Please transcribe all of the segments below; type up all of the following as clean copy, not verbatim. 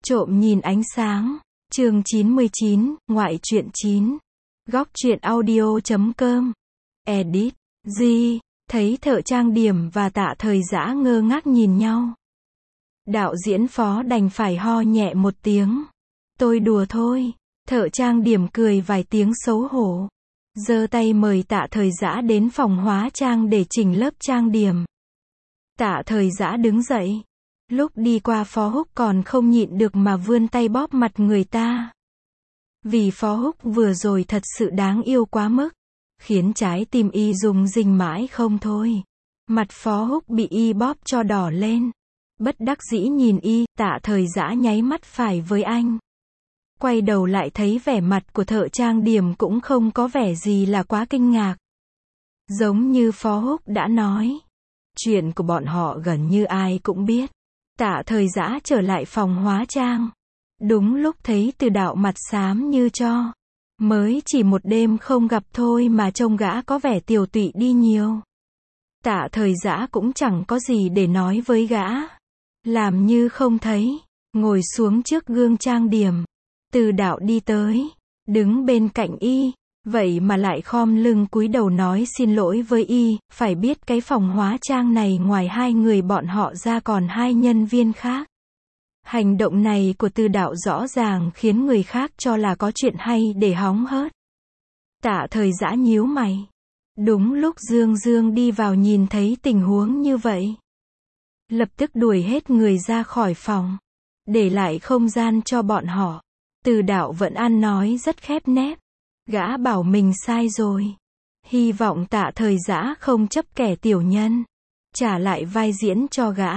Trộm nhìn ánh sáng. Chương 99, ngoại truyện 9. Góc truyện audio.com. Edit. G. Thấy Thợ trang điểm và Tạ Thời Dã ngơ ngác nhìn nhau. Đạo diễn Phó đành phải ho nhẹ một tiếng. Tôi đùa thôi. Thợ trang điểm cười vài tiếng xấu hổ. Giơ tay mời Tạ Thời Dã đến phòng hóa trang để chỉnh lớp trang điểm. Tạ Thời Dã đứng dậy. Lúc đi qua Phó Húc còn không nhịn được mà vươn tay bóp mặt người ta. Vì Phó Húc vừa rồi thật sự đáng yêu quá mức, khiến trái tim y rung rinh mãi không thôi. Mặt Phó Húc bị y bóp cho đỏ lên. Bất đắc dĩ nhìn y, Tạ Thời Dã nháy mắt phải với anh. Quay đầu lại thấy vẻ mặt của thợ trang điểm cũng không có vẻ gì là quá kinh ngạc. Giống như Phó Húc đã nói, chuyện của bọn họ gần như ai cũng biết. Tạ Thời Dã trở lại phòng hóa trang. Đúng lúc thấy Từ Đạo mặt xám như tro. Mới chỉ một đêm không gặp thôi mà trông gã có vẻ tiều tụy đi nhiều. Tạ Thời Dã cũng chẳng có gì để nói với gã. Làm như không thấy. Ngồi xuống trước gương trang điểm. Từ Đạo đi tới. Đứng bên cạnh y. Vậy mà lại khom lưng cúi đầu nói xin lỗi với y. Phải biết cái phòng hóa trang này ngoài hai người bọn họ ra còn hai nhân viên khác. Hành động này của Từ Đạo rõ ràng khiến người khác cho là có chuyện hay để hóng hớt. Tạ Thời Dã nhíu mày. Đúng lúc Dương Dương đi vào nhìn thấy tình huống như vậy. Lập tức đuổi hết người ra khỏi phòng. Để lại không gian cho bọn họ. Từ Đạo vẫn ăn nói rất khép nép. Gã bảo mình sai rồi. Hy vọng Tạ Thời Dã không chấp kẻ tiểu nhân. Trả lại vai diễn cho gã.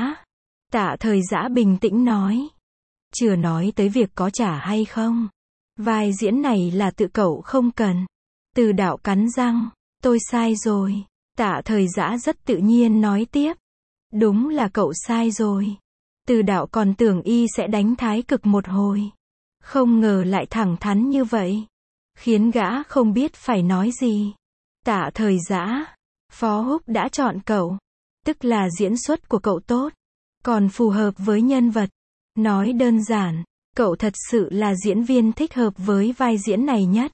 Tạ Thời Dã bình tĩnh nói. Chưa nói tới việc có trả hay không. Vai diễn này là tự cậu không cần. Từ Đạo cắn răng. Tôi sai rồi. Tạ Thời Dã rất tự nhiên nói tiếp. Đúng là cậu sai rồi. Từ Đạo còn tưởng y sẽ đánh thái cực một hồi. Không ngờ lại thẳng thắn như vậy. Khiến gã không biết phải nói gì. Tạ Thời Dã. Phó Húc đã chọn cậu. Tức là diễn xuất của cậu tốt. Còn phù hợp với nhân vật. Nói đơn giản, cậu thật sự là diễn viên thích hợp với vai diễn này nhất.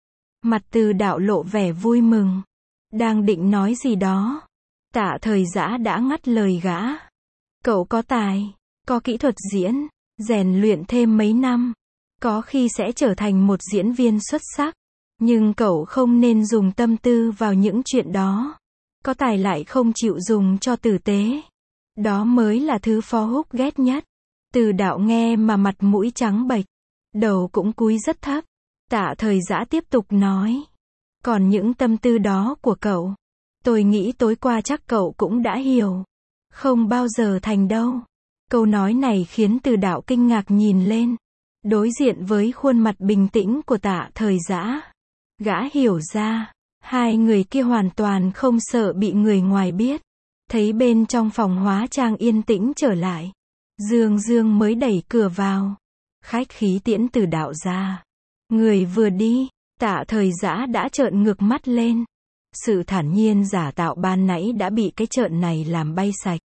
Mặt Từ Đạo lộ vẻ vui mừng. Đang định nói gì đó. Tạ Thời Dã đã ngắt lời gã. Cậu có tài, có kỹ thuật diễn, rèn luyện thêm mấy năm. Có khi sẽ trở thành một diễn viên xuất sắc. Nhưng cậu không nên dùng tâm tư vào những chuyện đó. Có tài lại không chịu dùng cho tử tế. Đó mới là thứ Phó Húc ghét nhất. Từ Đạo nghe mà mặt mũi trắng bệch. Đầu cũng cúi rất thấp. Tạ Thời Dã tiếp tục nói. Còn những tâm tư đó của cậu. Tôi nghĩ tối qua chắc cậu cũng đã hiểu. Không bao giờ thành đâu. Câu nói này khiến Từ Đạo kinh ngạc nhìn lên. Đối diện với khuôn mặt bình tĩnh của Tạ Thời Dã. Gã hiểu ra. Hai người kia hoàn toàn không sợ bị người ngoài biết. Thấy bên trong phòng hóa trang yên tĩnh trở lại. Dương Dương mới đẩy cửa vào. Khách khí tiễn Từ Đạo ra. Người vừa đi, Tạ Thời Dã đã trợn ngược mắt lên. Sự thản nhiên giả tạo ban nãy đã bị cái trợn này làm bay sạch.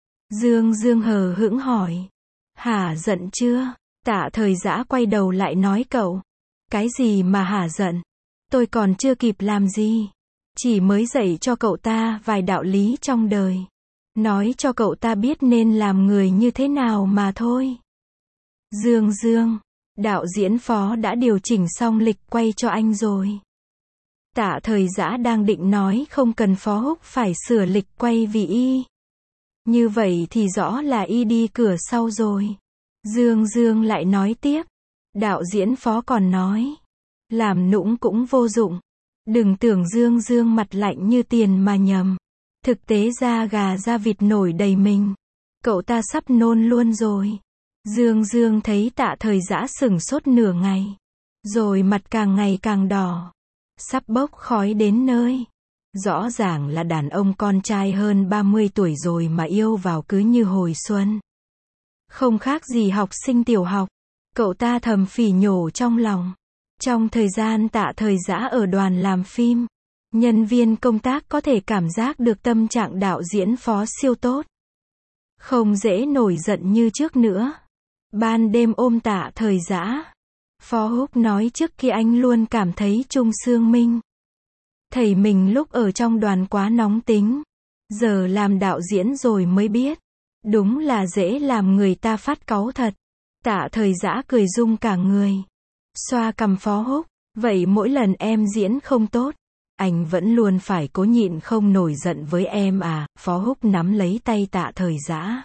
Dương Dương hờ hững hỏi. Hả giận chưa? Tạ Thời Dã quay đầu lại nói cậu. Cái gì mà hả giận? Tôi còn chưa kịp làm gì. Chỉ mới dạy cho cậu ta vài đạo lý trong đời. Nói cho cậu ta biết nên làm người như thế nào mà thôi. Dương Dương, đạo diễn Phó đã điều chỉnh xong lịch quay cho anh rồi. Tạ Thời Dã đang định nói không cần Phó Húc phải sửa lịch quay vì y. Như vậy thì rõ là y đi cửa sau rồi. Dương Dương lại nói tiếp. Đạo diễn Phó còn nói. Làm nũng cũng vô dụng. Đừng tưởng Dương Dương mặt lạnh như tiền mà nhầm. Thực tế da gà da vịt nổi đầy mình. Cậu ta sắp nôn luôn rồi. Dương Dương thấy Tạ Thời Dã sửng sốt nửa ngày. Rồi mặt càng ngày càng đỏ. Sắp bốc khói đến nơi. Rõ ràng là đàn ông con trai hơn 30 tuổi rồi mà yêu vào cứ như hồi xuân. Không khác gì học sinh tiểu học. Cậu ta thầm phỉ nhổ trong lòng. Trong thời gian Tạ Thời Dã ở đoàn làm phim. Nhân viên công tác có thể cảm giác được tâm trạng đạo diễn Phó siêu tốt. Không dễ nổi giận như trước nữa. Ban đêm ôm Tạ Thời Dã. Phó Húc nói trước kia anh luôn cảm thấy Trung Sương Minh, thầy mình lúc ở trong đoàn quá nóng tính. Giờ làm đạo diễn rồi mới biết. Đúng là dễ làm người ta phát cáu thật. Tạ Thời Dã cười rung cả người. Xoa cằm Phó Húc. Vậy mỗi lần em diễn không tốt, anh vẫn luôn phải cố nhịn không nổi giận với em à? Phó Húc nắm lấy tay Tạ Thời Dã,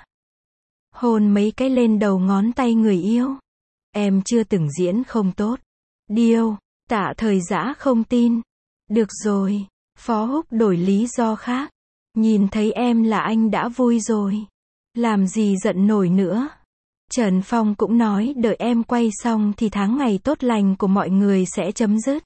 hôn mấy cái lên đầu ngón tay người yêu. Em chưa từng diễn không tốt. Điêu. Tạ Thời Dã không tin. Được rồi. Phó Húc đổi lý do khác. Nhìn thấy em là anh đã vui rồi. Làm gì giận nổi nữa. Trần Phong cũng nói đợi em quay xong thì tháng ngày tốt lành của mọi người sẽ chấm dứt.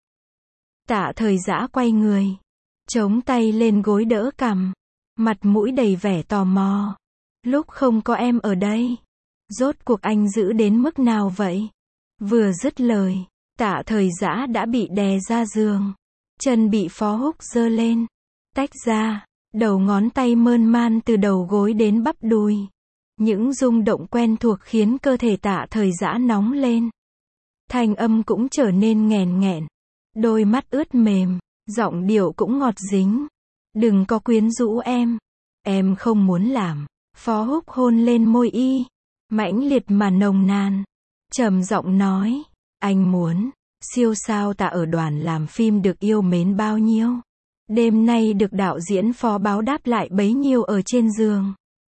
Tạ Thời Dã quay người, chống tay lên gối đỡ cằm, mặt mũi đầy vẻ tò mò. Lúc không có em ở đây, rốt cuộc anh giữ đến mức nào vậy? Vừa dứt lời, Tạ Thời Dã đã bị đè ra giường. Chân bị Phó Húc giơ lên, tách ra, đầu ngón tay mơn man từ đầu gối đến bắp đùi. Những rung động quen thuộc khiến cơ thể Tạ Thời Dã nóng lên. Thanh âm cũng trở nên nghèn nghẹn. Đôi mắt ướt mềm, giọng điệu cũng ngọt dính. Đừng có quyến rũ em. Em không muốn làm. Phó Húc hôn lên môi y, mãnh liệt mà nồng nàn. Trầm giọng nói, anh muốn, siêu sao Tạ ở đoàn làm phim được yêu mến bao nhiêu. Đêm nay được đạo diễn Phó báo đáp lại bấy nhiêu ở trên giường.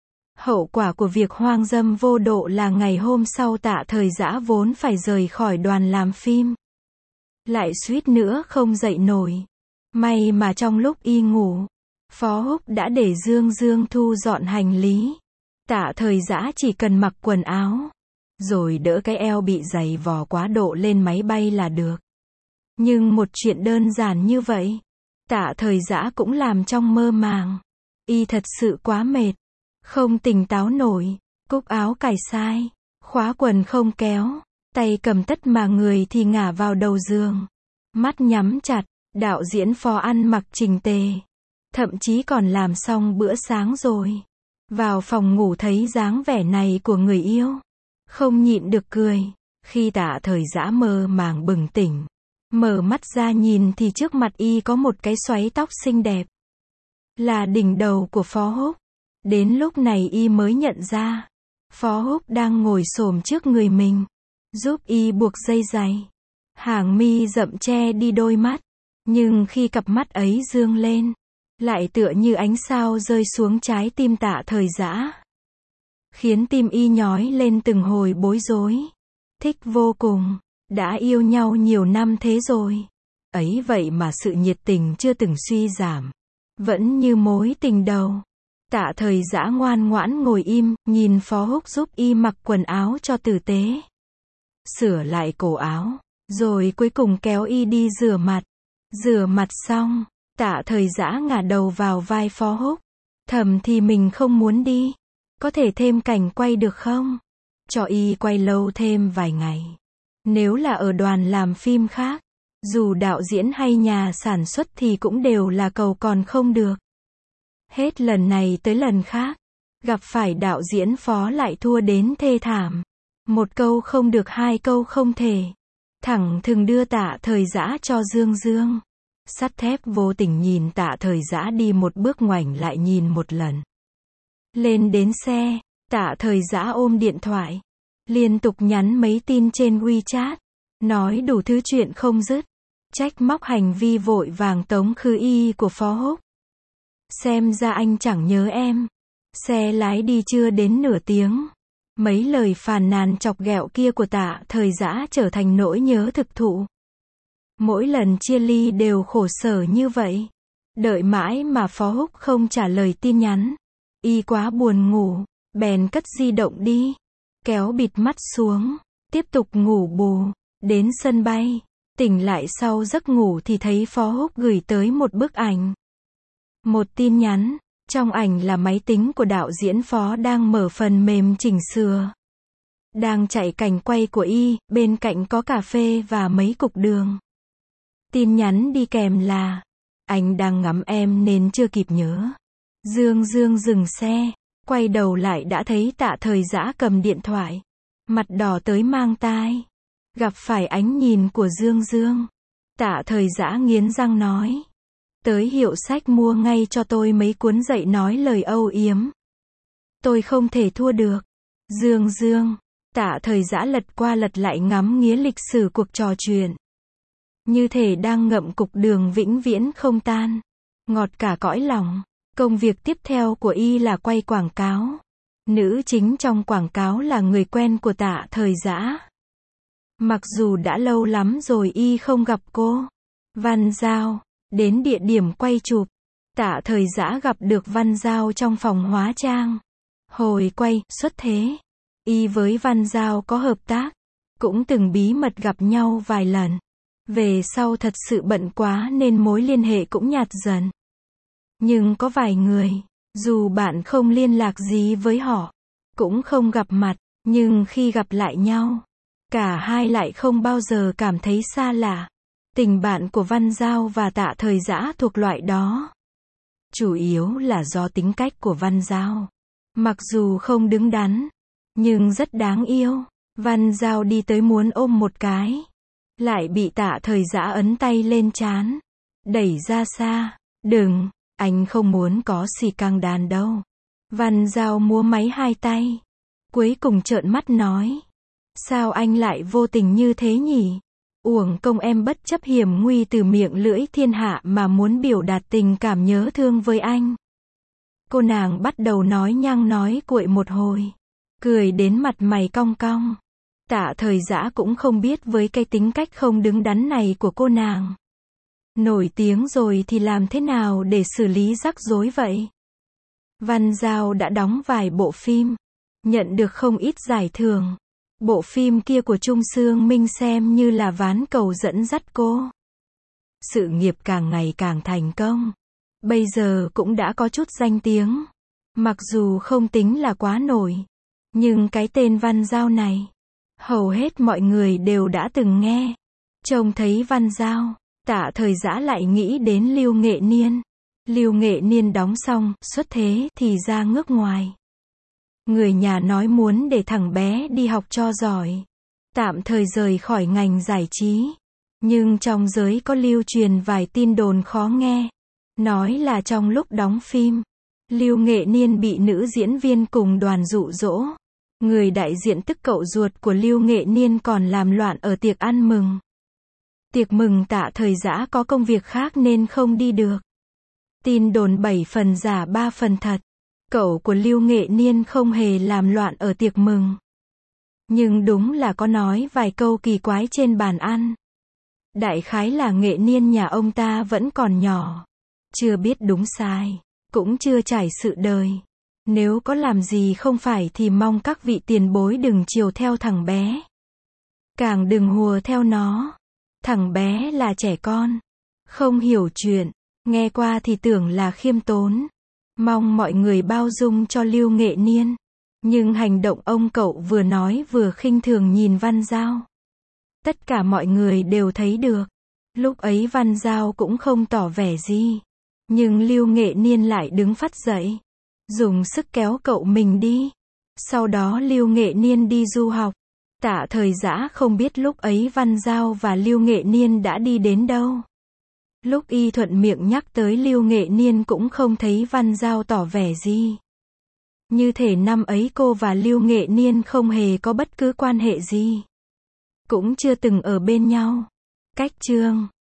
Hậu quả của việc hoang dâm vô độ là ngày hôm sau Tạ Thời Dã vốn phải rời khỏi đoàn làm phim. Lại suýt nữa không dậy nổi. May mà trong lúc y ngủ, Phó Húc đã để Dương Dương thu dọn hành lý. Tạ Thời Dã chỉ cần mặc quần áo, rồi đỡ cái eo bị dày vò quá độ lên máy bay là được. Nhưng một chuyện đơn giản như vậy, Tạ Thời Dã cũng làm trong mơ màng. Y thật sự quá mệt, không tỉnh táo nổi. Cúc áo cài sai, khóa quần không kéo, tay cầm tất mà người thì ngả vào đầu giường. Mắt nhắm chặt, đạo diễn Phó ăn mặc chỉnh tề. Thậm chí còn làm xong bữa sáng rồi. Vào phòng ngủ thấy dáng vẻ này của người yêu, không nhịn được cười. Khi Tạ Thời Dã mơ màng bừng tỉnh, mở mắt ra nhìn thì trước mặt y có một cái xoáy tóc xinh đẹp. Là đỉnh đầu của Phó Húc. Đến lúc này y mới nhận ra, Phó Húc đang ngồi xổm trước người mình, giúp y buộc dây giày. Hàng mi rậm che đi đôi mắt, nhưng khi cặp mắt ấy dương lên, lại tựa như ánh sao rơi xuống trái tim Tạ Thời Dã, khiến tim y nhói lên từng hồi bối rối. Thích vô cùng, đã yêu nhau nhiều năm thế rồi, ấy vậy mà sự nhiệt tình chưa từng suy giảm, vẫn như mối tình đầu. Tạ Thời Dã ngoan ngoãn ngồi im, nhìn Phó Húc giúp y mặc quần áo cho tử tế, sửa lại cổ áo, rồi cuối cùng kéo y đi rửa mặt. Rửa mặt xong, Tạ Thời Dã ngả đầu vào vai Phó Húc, thầm thì mình không muốn đi. Có thể thêm cảnh quay được không? Cho y quay lâu thêm vài ngày. Nếu là ở đoàn làm phim khác, dù đạo diễn hay nhà sản xuất thì cũng đều là cầu còn không được. Hết lần này tới lần khác, gặp phải đạo diễn Phó lại thua đến thê thảm. Một câu không được, hai câu không thể. Thẳng thừng đưa Tạ Thời Dã cho Dương Dương. Sắt thép vô tình nhìn Tạ Thời Dã đi một bước ngoảnh lại nhìn một lần. Lên đến xe, Tạ Thời Dã ôm điện thoại, liên tục nhắn mấy tin trên WeChat, nói đủ thứ chuyện không dứt, trách móc hành vi vội vàng tống khứ y của Phó Húc. Xem ra anh chẳng nhớ em. Xe lái đi chưa đến nửa tiếng, mấy lời phàn nàn chọc ghẹo kia của Tạ Thời Dã trở thành nỗi nhớ thực thụ. Mỗi lần chia ly đều khổ sở như vậy. Đợi mãi mà Phó Húc không trả lời tin nhắn. Y quá buồn ngủ, bèn cất di động đi, kéo bịt mắt xuống, tiếp tục ngủ bù. Đến sân bay, tỉnh lại sau giấc ngủ thì thấy Phó Húc gửi tới một bức ảnh. Một tin nhắn, trong ảnh là máy tính của đạo diễn Phó đang mở phần mềm chỉnh sửa. Đang chạy cảnh quay của y, bên cạnh có cà phê và mấy cục đường. Tin nhắn đi kèm là, anh đang ngắm em nên chưa kịp nhớ. Dương Dương dừng xe, quay đầu lại đã thấy Tạ Thời Dã cầm điện thoại. mặt đỏ tới mang tai. Gặp phải ánh nhìn của Dương Dương. Tạ Thời Dã nghiến răng nói. Tới hiệu sách mua ngay cho tôi mấy cuốn dạy nói lời âu yếm. Tôi không thể thua được. Dương Dương. Tạ Thời Dã lật qua lật lại ngắm nghía lịch sử cuộc trò chuyện. Như thể đang ngậm cục đường vĩnh viễn không tan. Ngọt cả cõi lòng. Công việc tiếp theo của y là quay quảng cáo. Nữ chính trong quảng cáo là người quen của Tạ Thời Dã. Mặc dù đã lâu lắm rồi y không gặp cô. Văn Giao. Đến địa điểm quay chụp. Tạ Thời Dã gặp được Văn Giao trong phòng hóa trang. Hồi quay, xuất thế. Y với Văn Giao có hợp tác. Cũng từng bí mật gặp nhau vài lần. Về sau thật sự bận quá nên mối liên hệ cũng nhạt dần. Nhưng có vài người, dù bạn không liên lạc gì với họ, cũng không gặp mặt, nhưng khi gặp lại nhau, cả hai lại không bao giờ cảm thấy xa lạ. Tình bạn của Văn Giao và Tạ Thời Dã thuộc loại đó. Chủ yếu là do tính cách của Văn Giao. Mặc dù không đứng đắn, nhưng rất đáng yêu. Văn Giao đi tới muốn ôm một cái. Lại bị Tạ Thời Dã ấn tay lên trán. Đẩy ra xa. Đừng, anh không muốn có xì căng đàn đâu. Văn Giao múa máy hai tay. Cuối cùng trợn mắt nói. Sao anh lại vô tình như thế nhỉ? Uổng công em bất chấp hiểm nguy từ miệng lưỡi thiên hạ mà muốn biểu đạt tình cảm nhớ thương với anh. Cô nàng bắt đầu nói nhăng nói cuội một hồi. Cười đến mặt mày cong cong. Tạ Thời Dã cũng không biết với cái tính cách không đứng đắn này của cô nàng. Nổi tiếng rồi thì làm thế nào để xử lý rắc rối vậy? Văn Giao đã đóng vài bộ phim. Nhận được không ít giải thưởng. Bộ phim kia của Trung Sương Minh xem như là ván cầu dẫn dắt cô. Sự nghiệp càng ngày càng thành công. Bây giờ cũng đã có chút danh tiếng. Mặc dù không tính là quá nổi. Nhưng cái tên Văn Giao này, hầu hết mọi người đều đã từng nghe. Trông thấy Văn Giao, Tạ Thời Dã lại nghĩ đến Lưu Nghệ Niên. Lưu Nghệ Niên đóng xong, xuất thế thì ra nước ngoài. Người nhà nói muốn để thằng bé đi học cho giỏi. Tạm thời rời khỏi ngành giải trí. Nhưng trong giới có lưu truyền vài tin đồn khó nghe. Nói là trong lúc đóng phim, Lưu Nghệ Niên bị nữ diễn viên cùng đoàn dụ dỗ. Người đại diện tức cậu ruột của Lưu Nghệ Niên còn làm loạn ở tiệc ăn mừng. Tiệc mừng Tạ Thời Dã có công việc khác nên không đi được. Tin đồn 7 phần giả 3 phần thật. Cậu của Lưu Nghệ Niên không hề làm loạn ở tiệc mừng. Nhưng đúng là có nói vài câu kỳ quái trên bàn ăn. Đại khái là Nghệ Niên nhà ông ta vẫn còn nhỏ. Chưa biết đúng sai. Cũng chưa trải sự đời. Nếu có làm gì không phải thì mong các vị tiền bối đừng chiều theo thằng bé. Càng đừng hùa theo nó. Thằng bé là trẻ con. Không hiểu chuyện. Nghe qua thì tưởng là khiêm tốn. Mong mọi người bao dung cho Lưu Nghệ Niên. Nhưng hành động ông cậu vừa nói vừa khinh thường nhìn Văn Giao. Tất cả mọi người đều thấy được. Lúc ấy Văn Giao cũng không tỏ vẻ gì. Nhưng Lưu Nghệ Niên lại đứng phắt dậy. Dùng sức kéo cậu mình đi. Sau đó Lưu Nghệ Niên đi du học. Tạ Thời Dã không biết lúc ấy Văn Giao và Lưu Nghệ Niên đã đi đến đâu. Lúc y thuận miệng nhắc tới Lưu Nghệ Niên cũng không thấy Văn Giao tỏ vẻ gì. Như thể năm ấy cô và Lưu Nghệ Niên không hề có bất cứ quan hệ gì. Cũng chưa từng ở bên nhau. Cách chương